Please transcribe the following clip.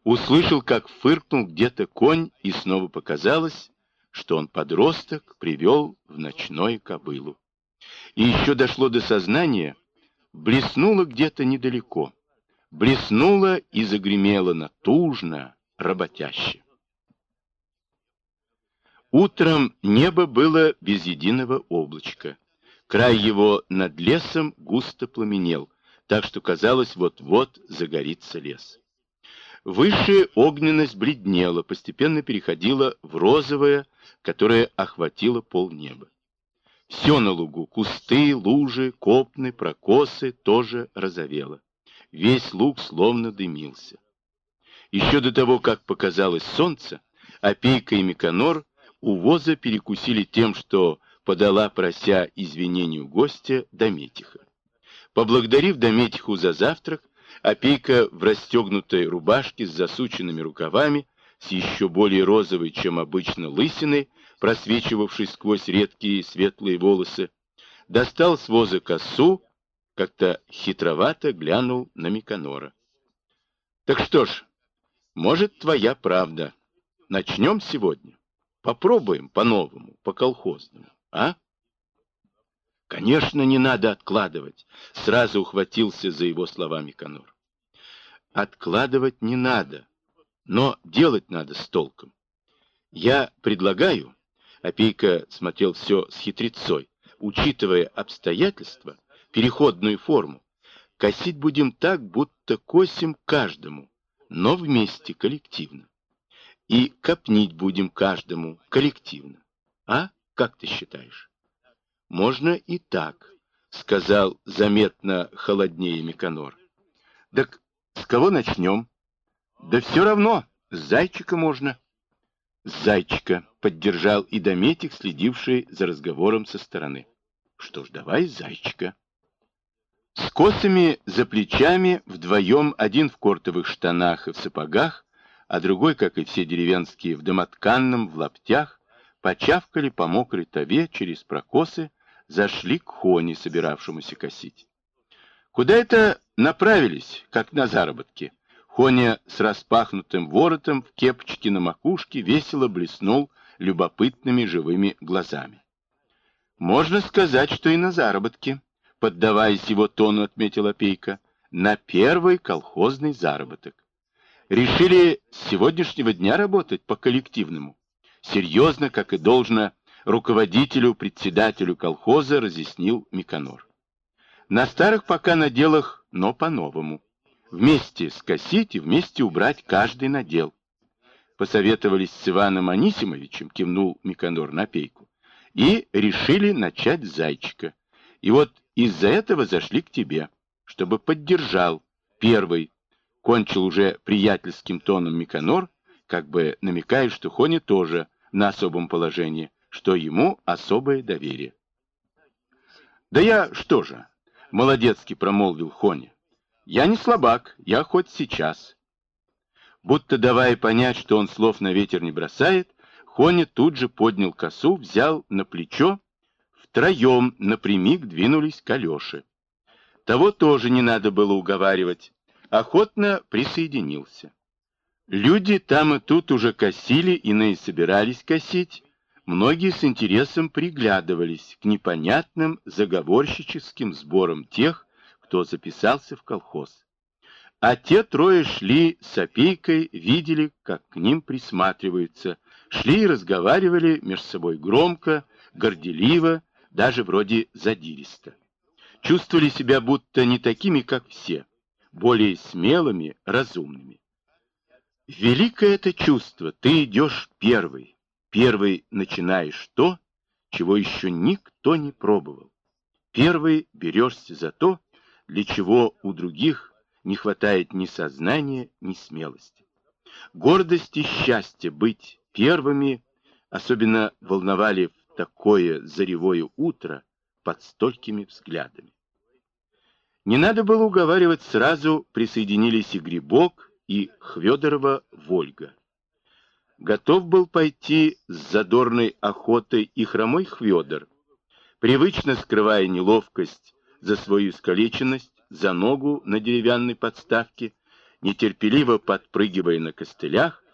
Услышал, как фыркнул где-то конь, и снова показалось, что он подросток привел в ночное кобылу. И еще дошло до сознания, блеснуло где-то недалеко. Блеснуло и загремело натужно, работяще. Утром небо было без единого облачка. Край его над лесом густо пламенел, так что казалось, вот-вот загорится лес. Выше огненность бледнела, постепенно переходила в розовое, которое охватило полнеба. Все на лугу, кусты, лужи, копны, прокосы, тоже розовело. Весь луг словно дымился. Еще до того, как показалось солнце, Опейка и Миконор у воза перекусили тем, что подала, прося извинению гостя, Дометиха. Поблагодарив Дометиху за завтрак, Опейка в расстегнутой рубашке с засученными рукавами, с еще более розовой, чем обычно, лысиной, просвечивавшей сквозь редкие светлые волосы, достал с воза косу, как-то хитровато глянул на Миконора. «Так что ж, может, твоя правда. Начнем сегодня? Попробуем по-новому, по-колхозному, а?» «Конечно, не надо откладывать», — сразу ухватился за его слова Миконор. «Откладывать не надо, но делать надо с толком. Я предлагаю», — Опейка смотрел все с хитрецой, учитывая обстоятельства, переходную форму, косить будем так, будто косим каждому, но вместе, коллективно. И копнить будем каждому коллективно. А? Как ты считаешь? Можно и так, сказал заметно холоднее Миконор. Так с кого начнем? Да все равно, с зайчика можно. С зайчика, поддержал и Дометик, следивший за разговором со стороны. Что ж, давай с зайчика. С косами за плечами, вдвоем, один в кортовых штанах и в сапогах, а другой, как и все деревенские, в домотканном, в лаптях, почавкали по мокрой траве через прокосы, зашли к Хоне, собиравшемуся косить. Куда это направились, как на заработки? Хоня с распахнутым воротом в кепочке на макушке весело блеснул любопытными живыми глазами. Можно сказать, что и на заработки, поддаваясь его тону, отметил Опейка, на первый колхозный заработок. Решили с сегодняшнего дня работать по коллективному. Серьезно, как и должно, руководителю, председателю колхоза разъяснил Миконор. На старых пока наделах, но по-новому. Вместе скосить и вместе убрать каждый надел. Посоветовались с Иваном Анисимовичем, кивнул Миконор на Опейку, и решили начать с зайчика. И вот из-за этого зашли к тебе, чтобы поддержал. Первый, кончил уже приятельским тоном Миконор, как бы намекая, что Хоня тоже на особом положении, что ему особое доверие. «Да я что же?» — молодецки промолвил Хоня. «Я не слабак, я хоть сейчас». Будто давая понять, что он слов на ветер не бросает, Хоня тут же поднял косу, взял на плечо, втроем напрямик двинулись к Алёше. Того тоже не надо было уговаривать, охотно присоединился. Люди там и тут уже косили, иные собирались косить, многие с интересом приглядывались к непонятным заговорщическим сборам тех, кто записался в колхоз. А те трое шли с Опейкой, видели, как к ним присматриваются, шли и разговаривали между собой громко, горделиво, даже вроде задиристо. Чувствовали себя будто не такими, как все, более смелыми, разумными. Великое это чувство, ты идешь первый, первый начинаешь то, чего еще никто не пробовал. Первый берешься за то, для чего у других не хватает ни сознания, ни смелости. Гордость и счастье быть первыми особенно волновали в такое заревое утро под столькими взглядами. Не надо было уговаривать, сразу присоединились и Грибок, и Хвёдорова Вольга. Готов был пойти с задорной охотой и хромой Хвёдор, привычно скрывая неловкость за свою искалеченность, за ногу на деревянной подставке нетерпеливо подпрыгивая на костылях,